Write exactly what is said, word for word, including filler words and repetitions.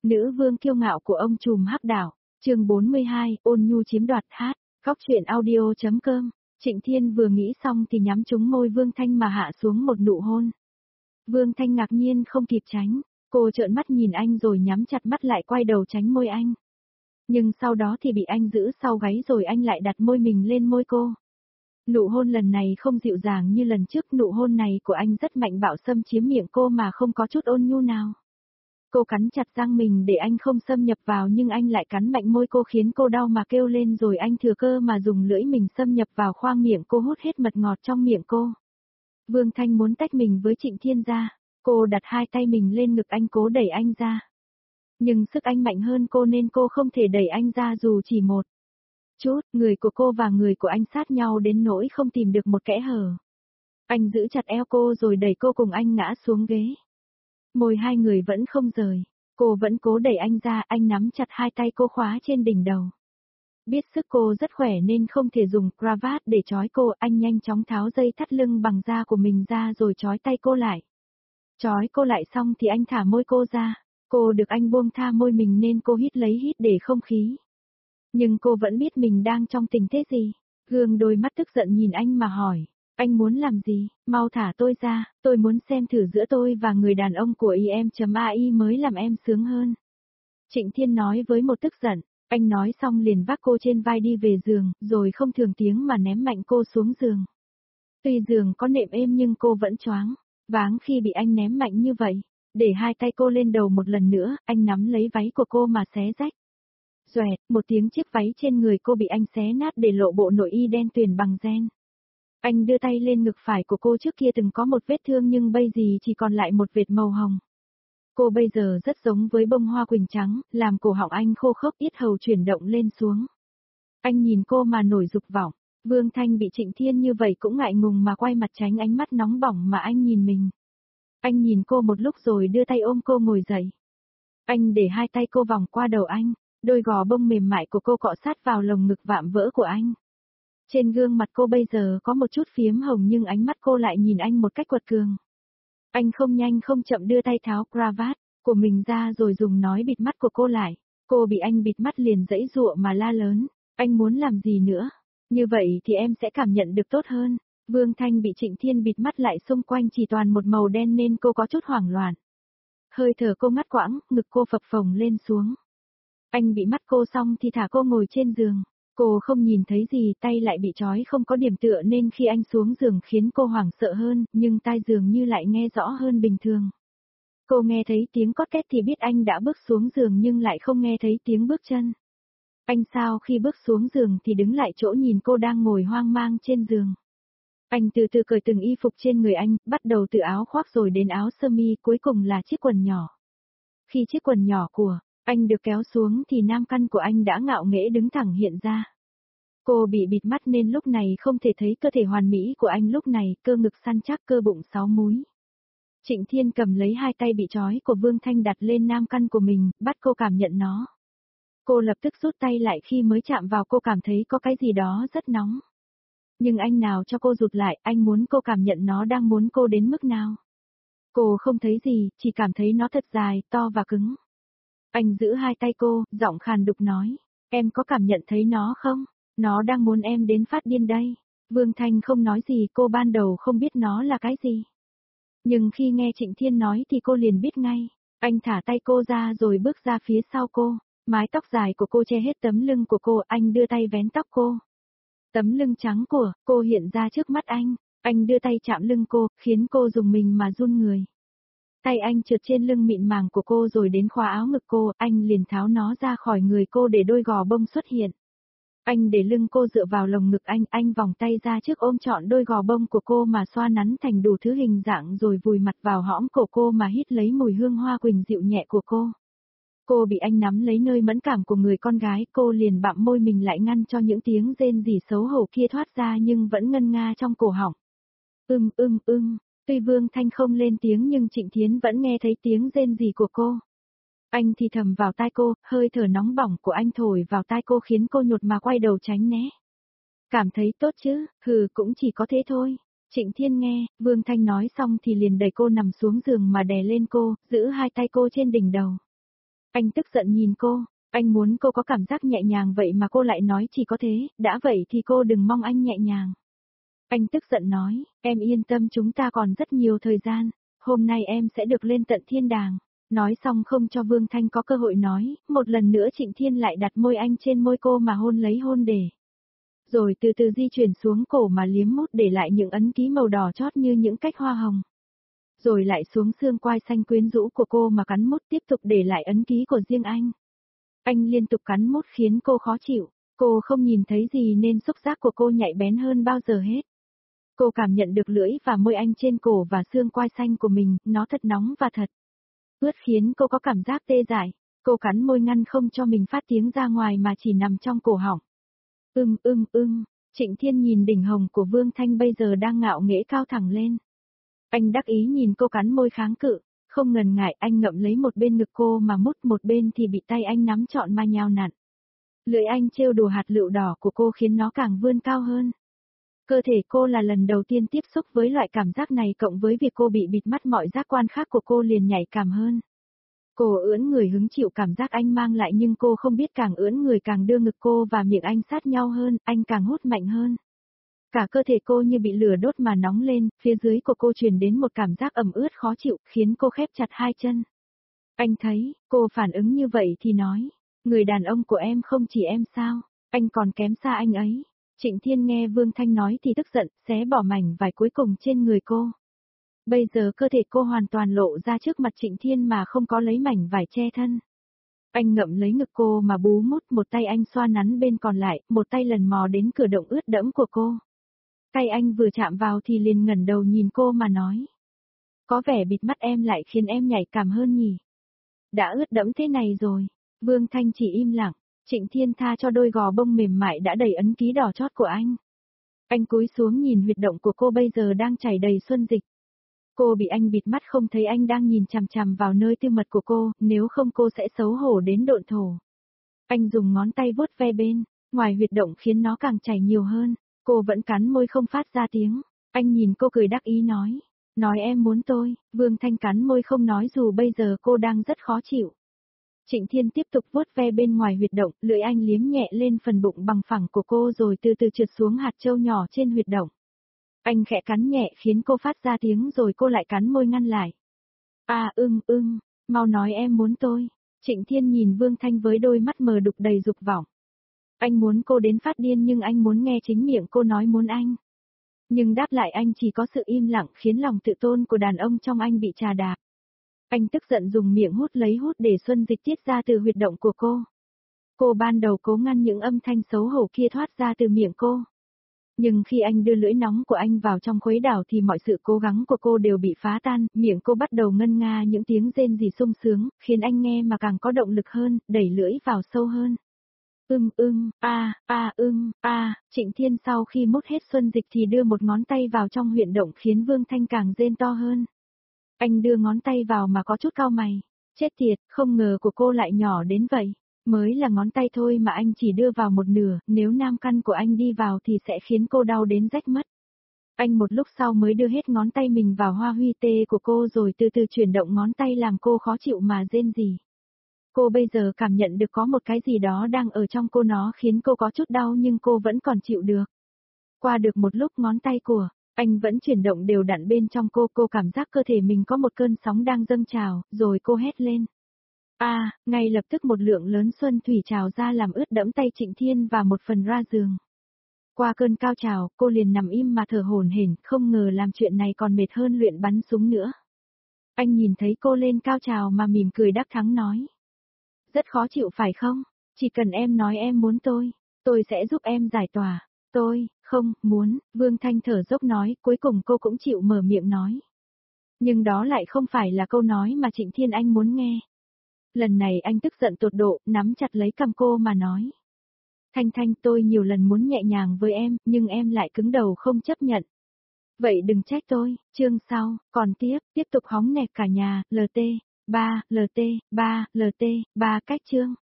Nữ vương kiêu ngạo của ông trùm hắc đảo, chương bốn mươi hai, ôn nhu chiếm đoạt hát, góc truyện audio.com. Trịnh Thiên vừa nghĩ xong thì nhắm trúng môi Vương Thanh mà hạ xuống một nụ hôn. Vương Thanh ngạc nhiên không kịp tránh, cô trợn mắt nhìn anh rồi nhắm chặt mắt lại quay đầu tránh môi anh. Nhưng sau đó thì bị anh giữ sau gáy rồi anh lại đặt môi mình lên môi cô. Nụ hôn lần này không dịu dàng như lần trước, nụ hôn này của anh rất mạnh bạo xâm chiếm miệng cô mà không có chút ôn nhu nào. Cô cắn chặt răng mình để anh không xâm nhập vào nhưng anh lại cắn mạnh môi cô khiến cô đau mà kêu lên rồi anh thừa cơ mà dùng lưỡi mình xâm nhập vào khoang miệng cô hút hết mật ngọt trong miệng cô. Vương Thanh muốn tách mình với Trịnh Thiên ra, cô đặt hai tay mình lên ngực anh cố đẩy anh ra. Nhưng sức anh mạnh hơn cô nên cô không thể đẩy anh ra dù chỉ một chút, người của cô và người của anh sát nhau đến nỗi không tìm được một kẽ hở. Anh giữ chặt eo cô rồi đẩy cô cùng anh ngã xuống ghế. Môi hai người vẫn không rời, cô vẫn cố đẩy anh ra, anh nắm chặt hai tay cô khóa trên đỉnh đầu. Biết sức cô rất khỏe nên không thể dùng cravat để trói cô, anh nhanh chóng tháo dây thắt lưng bằng da của mình ra rồi trói tay cô lại. Trói cô lại xong thì anh thả môi cô ra, cô được anh buông tha môi mình nên cô hít lấy hít để không khí. Nhưng cô vẫn biết mình đang trong tình thế gì, gương đôi mắt tức giận nhìn anh mà hỏi. Anh muốn làm gì, mau thả tôi ra, tôi muốn xem thử giữa tôi và người đàn ông của i em.ai mới làm em sướng hơn. Trịnh Thiên nói với một tức giận, anh nói xong liền vác cô trên vai đi về giường, rồi không thường tiếng mà ném mạnh cô xuống giường. Tuy giường có nệm êm nhưng cô vẫn choáng, váng khi bị anh ném mạnh như vậy. Để hai tay cô lên đầu một lần nữa, anh nắm lấy váy của cô mà xé rách. Xoẹt, một tiếng chiếc váy trên người cô bị anh xé nát để lộ bộ nội y đen tuyền bằng ren. Anh đưa tay lên ngực phải của cô, trước kia từng có một vết thương nhưng bây giờ chỉ còn lại một vệt màu hồng. Cô bây giờ rất giống với bông hoa quỳnh trắng, làm cổ họng anh khô khốc, yết hầu chuyển động lên xuống. Anh nhìn cô mà nổi dục vọng, Vương Thanh bị Trịnh Thiên như vậy cũng ngại ngùng mà quay mặt tránh ánh mắt nóng bỏng mà anh nhìn mình. Anh nhìn cô một lúc rồi đưa tay ôm cô ngồi dậy. Anh để hai tay cô vòng qua đầu anh, đôi gò bông mềm mại của cô cọ sát vào lồng ngực vạm vỡ của anh. Trên gương mặt cô bây giờ có một chút phiếm hồng nhưng ánh mắt cô lại nhìn anh một cách quật cường. Anh không nhanh không chậm đưa tay tháo cravat của mình ra rồi dùng nói bịt mắt của cô lại. Cô bị anh bịt mắt liền giãy giụa mà la lớn, anh muốn làm gì nữa? Như vậy thì em sẽ cảm nhận được tốt hơn. Vương Thanh bị Trịnh Thiên bịt mắt lại, xung quanh chỉ toàn một màu đen nên cô có chút hoảng loạn. Hơi thở cô ngắt quãng, ngực cô phập phồng lên xuống. Anh bị mắt cô xong thì thả cô ngồi trên giường. Cô không nhìn thấy gì, tay lại bị trói không có điểm tựa nên khi anh xuống giường khiến cô hoảng sợ hơn, nhưng tai dường như lại nghe rõ hơn bình thường. Cô nghe thấy tiếng cót két thì biết anh đã bước xuống giường nhưng lại không nghe thấy tiếng bước chân. Anh sau khi bước xuống giường thì đứng lại chỗ nhìn cô đang ngồi hoang mang trên giường. Anh từ từ cởi từng y phục trên người anh, bắt đầu từ áo khoác rồi đến áo sơ mi, cuối cùng là chiếc quần nhỏ. Khi chiếc quần nhỏ của anh được kéo xuống thì nam căn của anh đã ngạo nghễ đứng thẳng hiện ra. Cô bị bịt mắt nên lúc này không thể thấy cơ thể hoàn mỹ của anh, lúc này cơ ngực săn chắc, cơ bụng sáu múi. Trịnh Thiên cầm lấy hai tay bị trói của Vương Thanh đặt lên nam căn của mình, bắt cô cảm nhận nó. Cô lập tức rút tay lại, khi mới chạm vào cô cảm thấy có cái gì đó rất nóng. Nhưng anh nào cho cô rụt lại, anh muốn cô cảm nhận nó đang muốn cô đến mức nào. Cô không thấy gì, chỉ cảm thấy nó thật dài, to và cứng. Anh giữ hai tay cô, giọng khàn đục nói, em có cảm nhận thấy nó không? Nó đang muốn em đến phát điên đây. Vương Thanh không nói gì, cô ban đầu không biết nó là cái gì. Nhưng khi nghe Trịnh Thiên nói thì cô liền biết ngay. Anh thả tay cô ra rồi bước ra phía sau cô. Mái tóc dài của cô che hết tấm lưng của cô, anh đưa tay vén tóc cô. Tấm lưng trắng của cô hiện ra trước mắt anh. Anh đưa tay chạm lưng cô, khiến cô dùng mình mà run người. Tay anh trượt trên lưng mịn màng của cô rồi đến khóa áo ngực cô, anh liền tháo nó ra khỏi người cô để đôi gò bông xuất hiện. Anh để lưng cô dựa vào lồng ngực anh, anh vòng tay ra trước ôm trọn đôi gò bông của cô mà xoa nắn thành đủ thứ hình dạng rồi vùi mặt vào hõm cổ cô mà hít lấy mùi hương hoa quỳnh dịu nhẹ của cô. Cô bị anh nắm lấy nơi mẫn cảm của người con gái, cô liền bặm môi mình lại ngăn cho những tiếng rên rỉ xấu hổ kia thoát ra nhưng vẫn ngân nga trong cổ họng. Ưm ưm ưm, tuy Vương Thanh không lên tiếng nhưng Trịnh Thiến vẫn nghe thấy tiếng rên rỉ của cô. Anh thì thầm vào tai cô, hơi thở nóng bỏng của anh thổi vào tai cô khiến cô nhột mà quay đầu tránh né. Cảm thấy tốt chứ, hừ cũng chỉ có thế thôi. Trịnh Thiên nghe, Vương Thanh nói xong thì liền đẩy cô nằm xuống giường mà đè lên cô, giữ hai tay cô trên đỉnh đầu. Anh tức giận nhìn cô, anh muốn cô có cảm giác nhẹ nhàng vậy mà cô lại nói chỉ có thế, đã vậy thì cô đừng mong anh nhẹ nhàng. Anh tức giận nói, em yên tâm chúng ta còn rất nhiều thời gian, hôm nay em sẽ được lên tận thiên đàng. Nói xong không cho Vương Thanh có cơ hội nói, một lần nữa Trịnh Thiên lại đặt môi anh trên môi cô mà hôn lấy hôn để. Rồi từ từ di chuyển xuống cổ mà liếm mút để lại những ấn ký màu đỏ chót như những cách hoa hồng. Rồi lại xuống xương quai xanh quyến rũ của cô mà cắn mút tiếp tục để lại ấn ký của riêng anh. Anh liên tục cắn mút khiến cô khó chịu, cô không nhìn thấy gì nên xúc giác của cô nhạy bén hơn bao giờ hết. Cô cảm nhận được lưỡi và môi anh trên cổ và xương quai xanh của mình, nó thật nóng và thật ướt khiến cô có cảm giác tê dại. Cô cắn môi ngăn không cho mình phát tiếng ra ngoài mà chỉ nằm trong cổ họng. Ưm ưm ưm, Trịnh Thiên nhìn đỉnh hồng của Vương Thanh bây giờ đang ngạo nghễ cao thẳng lên. Anh đắc ý nhìn cô cắn môi kháng cự, không ngần ngại anh ngậm lấy một bên ngực cô mà mút một bên thì bị tay anh nắm trọn mà nhào nặn. Lưỡi anh trêu đùa hạt lựu đỏ của cô khiến nó càng vươn cao hơn. Cơ thể cô là lần đầu tiên tiếp xúc với loại cảm giác này cộng với việc cô bị bịt mắt mọi giác quan khác của cô liền nhạy cảm hơn. Cô ưỡn người hứng chịu cảm giác anh mang lại nhưng cô không biết càng ưỡn người càng đưa ngực cô và miệng anh sát nhau hơn, anh càng hút mạnh hơn. Cả cơ thể cô như bị lửa đốt mà nóng lên, phía dưới của cô truyền đến một cảm giác ẩm ướt khó chịu, khiến cô khép chặt hai chân. Anh thấy, cô phản ứng như vậy thì nói, người đàn ông của em không chỉ em sao, anh còn kém xa anh ấy. Trịnh Thiên nghe Vương Thanh nói thì tức giận, xé bỏ mảnh vải cuối cùng trên người cô. Bây giờ cơ thể cô hoàn toàn lộ ra trước mặt Trịnh Thiên mà không có lấy mảnh vải che thân. Anh ngậm lấy ngực cô mà bú mút, một tay anh xoa nắn bên còn lại, một tay lần mò đến cửa động ướt đẫm của cô. Tay anh vừa chạm vào thì liền ngẩng đầu nhìn cô mà nói. Có vẻ bịt mắt em lại khiến em nhạy cảm hơn nhỉ. Đã ướt đẫm thế này rồi. Vương Thanh chỉ im lặng. Trịnh Thiên tha cho đôi gò bông mềm mại đã đầy ấn ký đỏ chót của anh. Anh cúi xuống nhìn huyệt động của cô bây giờ đang chảy đầy xuân dịch. Cô bị anh bịt mắt không thấy anh đang nhìn chằm chằm vào nơi tư mật của cô, nếu không cô sẽ xấu hổ đến độn thổ. Anh dùng ngón tay vuốt ve bên, ngoài huyệt động khiến nó càng chảy nhiều hơn. Cô vẫn cắn môi không phát ra tiếng. Anh nhìn cô cười đắc ý nói. Nói em muốn tôi. Vương Thanh cắn môi không nói dù bây giờ cô đang rất khó chịu. Trịnh Thiên tiếp tục vuốt ve bên ngoài huyệt động, lưỡi anh liếm nhẹ lên phần bụng bằng phẳng của cô rồi từ từ trượt xuống hạt châu nhỏ trên huyệt động. Anh khẽ cắn nhẹ khiến cô phát ra tiếng rồi cô lại cắn môi ngăn lại. À ưng ưng, mau nói em muốn tôi. Trịnh Thiên nhìn Vương Thanh với đôi mắt mờ đục đầy dục vọng. Anh muốn cô đến phát điên nhưng anh muốn nghe chính miệng cô nói muốn anh. Nhưng đáp lại anh chỉ có sự im lặng khiến lòng tự tôn của đàn ông trong anh bị trà đạp. Anh tức giận dùng miệng hút lấy hút để xuân dịch tiết ra từ huyệt động của cô. Cô ban đầu cố ngăn những âm thanh xấu hổ kia thoát ra từ miệng cô. Nhưng khi anh đưa lưỡi nóng của anh vào trong khuấy đảo thì mọi sự cố gắng của cô đều bị phá tan, miệng cô bắt đầu ngân nga những tiếng rên rỉ sung sướng, khiến anh nghe mà càng có động lực hơn, đẩy lưỡi vào sâu hơn. Ưm ưm, a, a ưm, a, Trịnh Thiên sau khi mút hết xuân dịch thì đưa một ngón tay vào trong huyệt động khiến Vương Thanh càng rên to hơn. Anh đưa ngón tay vào mà có chút cau mày. Chết tiệt, không ngờ của cô lại nhỏ đến vậy. Mới là ngón tay thôi mà anh chỉ đưa vào một nửa, nếu nam căn của anh đi vào thì sẽ khiến cô đau đến rách mất. Anh một lúc sau mới đưa hết ngón tay mình vào hoa huy tê của cô rồi từ từ chuyển động ngón tay làm cô khó chịu mà rên rỉ. Cô bây giờ cảm nhận được có một cái gì đó đang ở trong cô, nó khiến cô có chút đau nhưng cô vẫn còn chịu được. Qua được một lúc ngón tay của anh vẫn chuyển động đều đặn bên trong cô, cô cảm giác cơ thể mình có một cơn sóng đang dâng trào, rồi cô hét lên. À, ngay lập tức một lượng lớn xuân thủy trào ra làm ướt đẫm tay Trịnh Thiên và một phần ra giường. Qua cơn cao trào, cô liền nằm im mà thở hổn hển, không ngờ làm chuyện này còn mệt hơn luyện bắn súng nữa. Anh nhìn thấy cô lên cao trào mà mỉm cười đắc thắng nói. Rất khó chịu phải không? Chỉ cần em nói em muốn tôi, tôi sẽ giúp em giải tỏa. Tôi, không, muốn, Vương Thanh thở dốc nói, cuối cùng cô cũng chịu mở miệng nói. Nhưng đó lại không phải là câu nói mà Trịnh Thiên Anh muốn nghe. Lần này anh tức giận tột độ, nắm chặt lấy cằm cô mà nói. Thanh Thanh, tôi nhiều lần muốn nhẹ nhàng với em, nhưng em lại cứng đầu không chấp nhận. Vậy đừng trách tôi, chương sau, còn tiếp, tiếp tục hóng nẹt cả nhà, lờ tê, ba, lờ tê, ba, lờ tê, ba cách chương.